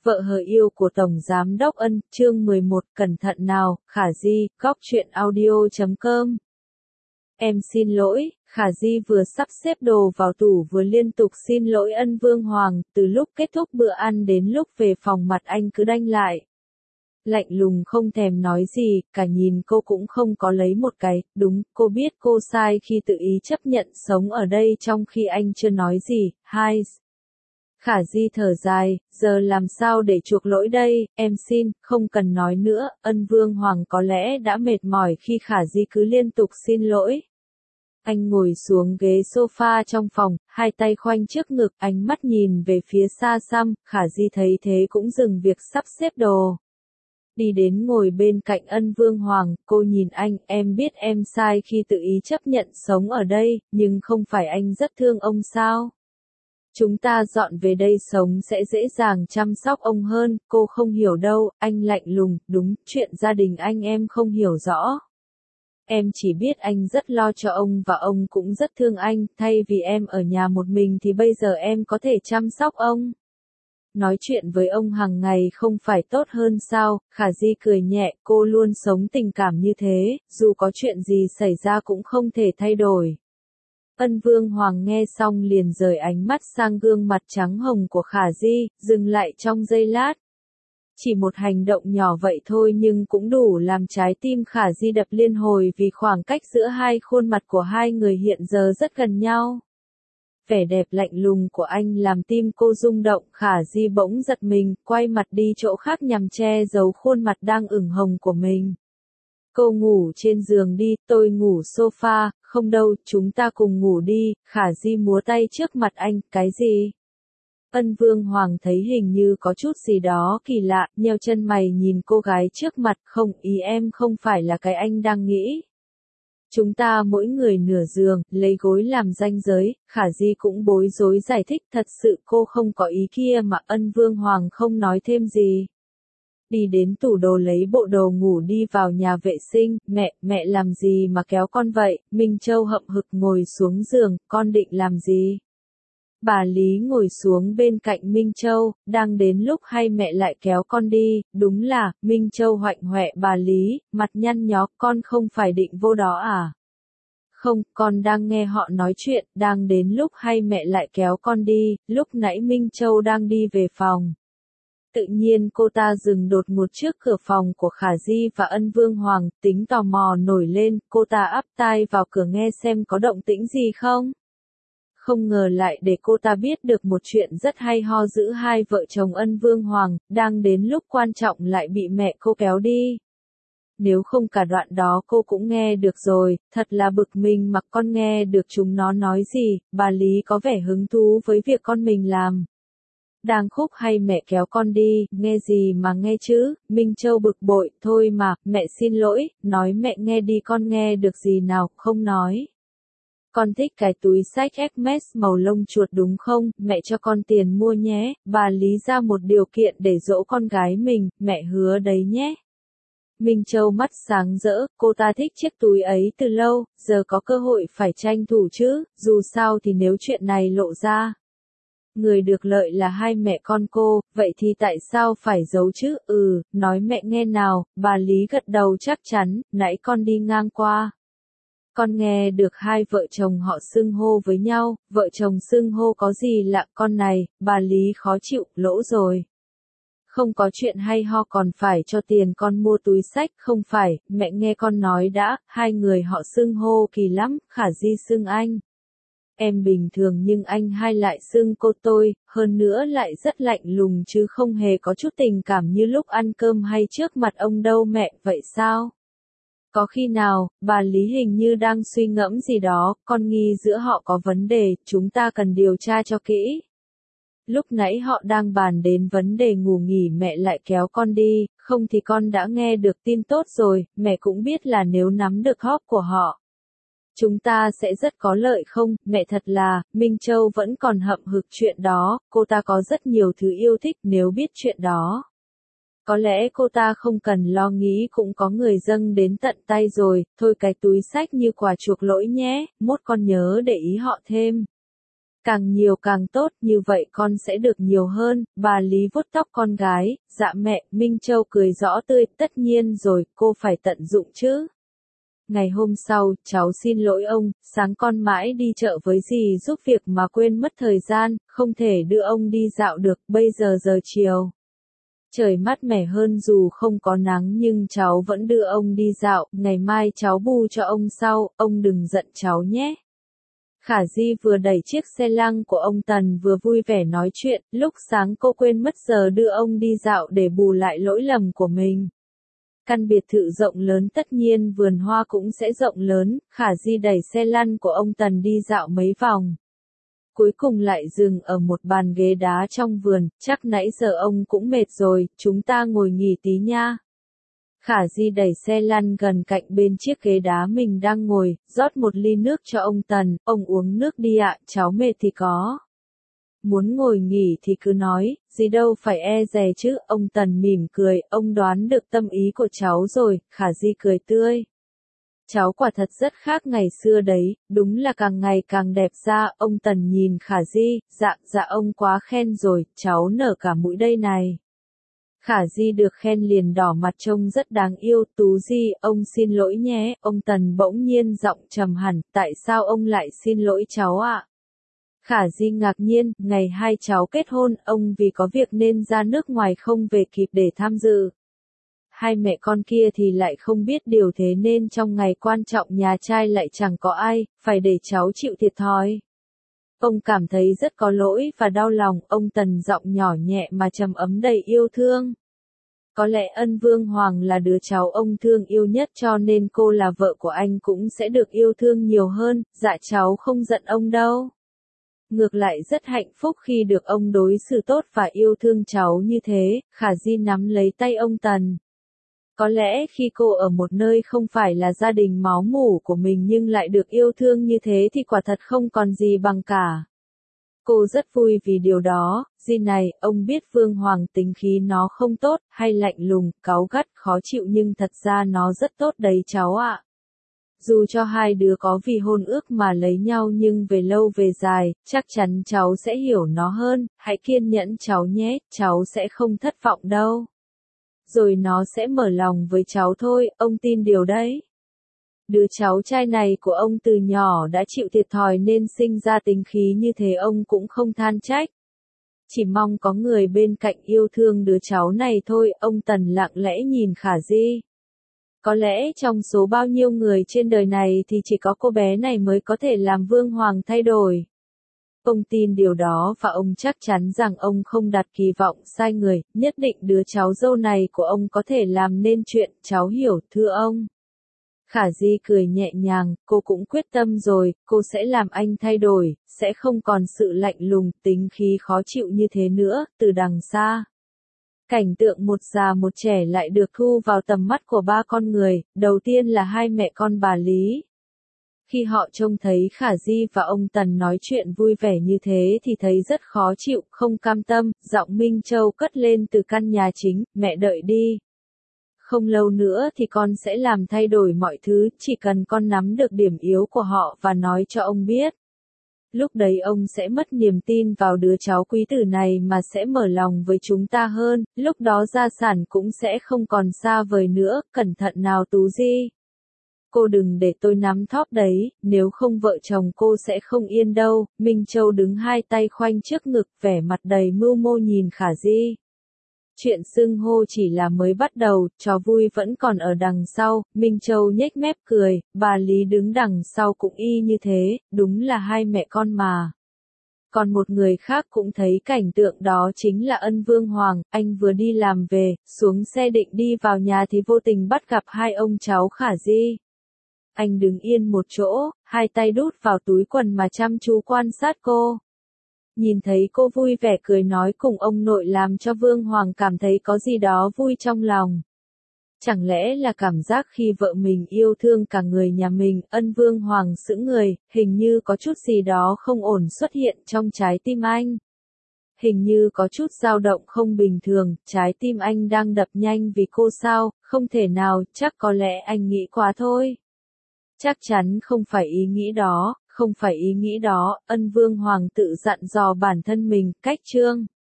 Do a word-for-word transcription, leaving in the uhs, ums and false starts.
Vợ hờ yêu của Tổng Giám đốc Ân, chương mười một, cẩn thận nào, Khả Di, góc truyện audio chấm com. Em xin lỗi, Khả Di vừa sắp xếp đồ vào tủ vừa liên tục xin lỗi Ân Vương Hoàng, từ lúc kết thúc bữa ăn đến lúc về phòng mặt anh cứ đanh lại. Lạnh lùng không thèm nói gì, cả nhìn cô cũng không có lấy một cái, đúng, cô biết cô sai khi tự ý chấp nhận sống ở đây trong khi anh chưa nói gì, hai. Khả Di thở dài, giờ làm sao để chuộc lỗi đây, em xin, không cần nói nữa, Ân Vương Hoàng có lẽ đã mệt mỏi khi Khả Di cứ liên tục xin lỗi. Anh ngồi xuống ghế sofa trong phòng, hai tay khoanh trước ngực, ánh mắt nhìn về phía xa xăm, Khả Di thấy thế cũng dừng việc sắp xếp đồ. Đi đến ngồi bên cạnh Ân Vương Hoàng, cô nhìn anh, em biết em sai khi tự ý chấp nhận sống ở đây, nhưng không phải anh rất thương ông sao? Chúng ta dọn về đây sống sẽ dễ dàng chăm sóc ông hơn, cô không hiểu đâu, anh lạnh lùng, đúng, chuyện gia đình anh em không hiểu rõ. Em chỉ biết anh rất lo cho ông và ông cũng rất thương anh, thay vì em ở nhà một mình thì bây giờ em có thể chăm sóc ông. Nói chuyện với ông hàng ngày không phải tốt hơn sao, Khả Di cười nhẹ, cô luôn sống tình cảm như thế, dù có chuyện gì xảy ra cũng không thể thay đổi. Ân Vương Hoàng nghe xong liền rời ánh mắt sang gương mặt trắng hồng của Khả Di, dừng lại trong giây lát. Chỉ một hành động nhỏ vậy thôi nhưng cũng đủ làm trái tim Khả Di đập liên hồi vì khoảng cách giữa hai khuôn mặt của hai người hiện giờ rất gần nhau. Vẻ đẹp lạnh lùng của anh làm tim cô rung động, Khả Di bỗng giật mình, quay mặt đi chỗ khác nhằm che giấu khuôn mặt đang ửng hồng của mình. Cô ngủ trên giường đi, tôi ngủ sofa, không đâu, chúng ta cùng ngủ đi, Khả Di múa tay trước mặt anh, cái gì? Ân Vương Hoàng thấy hình như có chút gì đó kỳ lạ, nheo chân mày nhìn cô gái trước mặt, không, ý em không phải là cái anh đang nghĩ. Chúng ta mỗi người nửa giường, lấy gối làm ranh giới, Khả Di cũng bối rối giải thích, thật sự cô không có ý kia mà Ân Vương Hoàng không nói thêm gì. Đi đến tủ đồ lấy bộ đồ ngủ đi vào nhà vệ sinh, mẹ, mẹ làm gì mà kéo con vậy, Minh Châu hậm hực ngồi xuống giường, con định làm gì? Bà Lý ngồi xuống bên cạnh Minh Châu, đang đến lúc hay mẹ lại kéo con đi, đúng là, Minh Châu hoạnh hoẹ bà Lý, mặt nhăn nhó, con không phải định vô đó à? Không, con đang nghe họ nói chuyện, đang đến lúc hay mẹ lại kéo con đi, lúc nãy Minh Châu đang đi về phòng. Tự nhiên cô ta dừng đột ngột trước cửa phòng của Khả Di và Ân Vương Hoàng, tính tò mò nổi lên, cô ta áp tai vào cửa nghe xem có động tĩnh gì không. Không ngờ lại để cô ta biết được một chuyện rất hay ho giữa hai vợ chồng Ân Vương Hoàng, đang đến lúc quan trọng lại bị mẹ cô kéo đi. Nếu không cả đoạn đó cô cũng nghe được rồi, thật là bực mình mặc con nghe được chúng nó nói gì, bà Lý có vẻ hứng thú với việc con mình làm. Đang khúc hay mẹ kéo con đi, nghe gì mà nghe chứ, Minh Châu bực bội, thôi mà, mẹ xin lỗi, nói mẹ nghe đi con nghe được gì nào, không nói. Con thích cái túi xách Hermes màu lông chuột đúng không, mẹ cho con tiền mua nhé, bà Lý ra một điều kiện để dỗ con gái mình, mẹ hứa đấy nhé. Minh Châu mắt sáng rỡ, cô ta thích chiếc túi ấy từ lâu, giờ có cơ hội phải tranh thủ chứ, dù sao thì nếu chuyện này lộ ra. Người được lợi là hai mẹ con cô, vậy thì tại sao phải giấu chứ, ừ, nói mẹ nghe nào, bà Lý gật đầu chắc chắn, nãy con đi ngang qua. Con nghe được hai vợ chồng họ xưng hô với nhau, vợ chồng xưng hô có gì lạ con này, bà Lý khó chịu, lỗ rồi. Không có chuyện hay ho còn phải cho tiền con mua túi xách, không phải, mẹ nghe con nói đã, hai người họ xưng hô kỳ lắm, Khả Di xưng anh. Em bình thường nhưng anh hai lại xưng cô tôi, hơn nữa lại rất lạnh lùng chứ không hề có chút tình cảm như lúc ăn cơm hay trước mặt ông đâu mẹ, vậy sao? Có khi nào, bà Lý hình như đang suy ngẫm gì đó, con nghi giữa họ có vấn đề, chúng ta cần điều tra cho kỹ. Lúc nãy họ đang bàn đến vấn đề ngủ nghỉ mẹ lại kéo con đi, không thì con đã nghe được tin tốt rồi, mẹ cũng biết là nếu nắm được hóp của họ. Chúng ta sẽ rất có lợi không, mẹ thật là, Minh Châu vẫn còn hậm hực chuyện đó, cô ta có rất nhiều thứ yêu thích nếu biết chuyện đó. Có lẽ cô ta không cần lo nghĩ cũng có người dâng đến tận tay rồi, thôi cái túi xách như quà chuộc lỗi nhé, mốt con nhớ để ý họ thêm. Càng nhiều càng tốt, như vậy con sẽ được nhiều hơn. Bà Lý vuốt tóc con gái, dạ mẹ, Minh Châu cười rõ tươi, tất nhiên rồi, cô phải tận dụng chứ. Ngày hôm sau, cháu xin lỗi ông, sáng con mãi đi chợ với dì giúp việc mà quên mất thời gian, không thể đưa ông đi dạo được, bây giờ giờ chiều. Trời mát mẻ hơn dù không có nắng nhưng cháu vẫn đưa ông đi dạo, ngày mai cháu bù cho ông sau, ông đừng giận cháu nhé. Khả Di vừa đẩy chiếc xe lăng của ông Tần vừa vui vẻ nói chuyện, lúc sáng cô quên mất giờ đưa ông đi dạo để bù lại lỗi lầm của mình. Căn biệt thự rộng lớn tất nhiên vườn hoa cũng sẽ rộng lớn, Khả Di đẩy xe lăn của ông Tần đi dạo mấy vòng. Cuối cùng lại dừng ở một bàn ghế đá trong vườn, chắc nãy giờ ông cũng mệt rồi, chúng ta ngồi nghỉ tí nha. Khả Di đẩy xe lăn gần cạnh bên chiếc ghế đá mình đang ngồi, rót một ly nước cho ông Tần, ông uống nước đi ạ, cháu mệt thì có. Muốn ngồi nghỉ thì cứ nói, gì đâu phải e dè chứ, ông Tần mỉm cười, ông đoán được tâm ý của cháu rồi, Khả Di cười tươi. Cháu quả thật rất khác ngày xưa đấy, đúng là càng ngày càng đẹp ra, ông Tần nhìn Khả Di, dạ, dạ ông quá khen rồi, cháu nở cả mũi đây này. Khả Di được khen liền đỏ mặt trông rất đáng yêu, Tú Di, ông xin lỗi nhé, ông Tần bỗng nhiên giọng trầm hẳn, tại sao ông lại xin lỗi cháu ạ? Khả Di ngạc nhiên, ngày hai cháu kết hôn, ông vì có việc nên ra nước ngoài không về kịp để tham dự. Hai mẹ con kia thì lại không biết điều thế nên trong ngày quan trọng nhà trai lại chẳng có ai, phải để cháu chịu thiệt thòi. Ông cảm thấy rất có lỗi và đau lòng, ông Tần giọng nhỏ nhẹ mà trầm ấm đầy yêu thương. Có lẽ Ân Vương Hoàng là đứa cháu ông thương yêu nhất cho nên cô là vợ của anh cũng sẽ được yêu thương nhiều hơn, dạ cháu không giận ông đâu. Ngược lại rất hạnh phúc khi được ông đối xử tốt và yêu thương cháu như thế, Khả Di nắm lấy tay ông Tần. Có lẽ khi cô ở một nơi không phải là gia đình máu mủ của mình nhưng lại được yêu thương như thế thì quả thật không còn gì bằng cả. Cô rất vui vì điều đó, Di này, ông biết Vương Hoàng tính khí nó không tốt, hay lạnh lùng, cáu gắt, khó chịu nhưng thật ra nó rất tốt đấy cháu ạ. Dù cho hai đứa có vì hôn ước mà lấy nhau nhưng về lâu về dài, chắc chắn cháu sẽ hiểu nó hơn, hãy kiên nhẫn cháu nhé, cháu sẽ không thất vọng đâu. Rồi nó sẽ mở lòng với cháu thôi, ông tin điều đấy. Đứa cháu trai này của ông từ nhỏ đã chịu thiệt thòi nên sinh ra tính khí như thế ông cũng không than trách. Chỉ mong có người bên cạnh yêu thương đứa cháu này thôi, ông Tần lặng lẽ nhìn Khả Di. Có lẽ trong số bao nhiêu người trên đời này thì chỉ có cô bé này mới có thể làm Vương Hoàng thay đổi. Ông tin điều đó và ông chắc chắn rằng ông không đặt kỳ vọng sai người, nhất định đứa cháu dâu này của ông có thể làm nên chuyện, cháu hiểu, thưa ông. Khả Di cười nhẹ nhàng, cô cũng quyết tâm rồi, cô sẽ làm anh thay đổi, sẽ không còn sự lạnh lùng, tính khí khó chịu như thế nữa, từ đằng xa. Cảnh tượng một già một trẻ lại được thu vào tầm mắt của ba con người, đầu tiên là hai mẹ con bà Lý. Khi họ trông thấy Khả Di và ông Tần nói chuyện vui vẻ như thế thì thấy rất khó chịu, không cam tâm, giọng Minh Châu cất lên từ căn nhà chính, mẹ đợi đi. Không lâu nữa thì con sẽ làm thay đổi mọi thứ, chỉ cần con nắm được điểm yếu của họ và nói cho ông biết. Lúc đấy ông sẽ mất niềm tin vào đứa cháu quý tử này mà sẽ mở lòng với chúng ta hơn, lúc đó gia sản cũng sẽ không còn xa vời nữa, cẩn thận nào Tú Di. Cô đừng để tôi nắm thóp đấy, nếu không vợ chồng cô sẽ không yên đâu, Minh Châu đứng hai tay khoanh trước ngực vẻ mặt đầy mưu mô nhìn Khả Di. Chuyện xưng hô chỉ là mới bắt đầu, trò vui vẫn còn ở đằng sau, Minh Châu nhếch mép cười, bà Lý đứng đằng sau cũng y như thế, đúng là hai mẹ con mà. Còn một người khác cũng thấy cảnh tượng đó chính là Ân Vương Hoàng, anh vừa đi làm về, xuống xe định đi vào nhà thì vô tình bắt gặp hai ông cháu Khả Di. Anh đứng yên một chỗ, hai tay đút vào túi quần mà chăm chú quan sát cô. Nhìn thấy cô vui vẻ cười nói cùng ông nội làm cho Vương Hoàng cảm thấy có gì đó vui trong lòng. Chẳng lẽ là cảm giác khi vợ mình yêu thương cả người nhà mình, Ân Vương Hoàng sững người, hình như có chút gì đó không ổn xuất hiện trong trái tim anh. Hình như có chút dao động không bình thường, trái tim anh đang đập nhanh vì cô sao, không thể nào, chắc có lẽ anh nghĩ quá thôi. Chắc chắn không phải ý nghĩ đó, không phải ý nghĩ đó, Ân Vương Hoàng tự dặn dò bản thân mình, cách chương.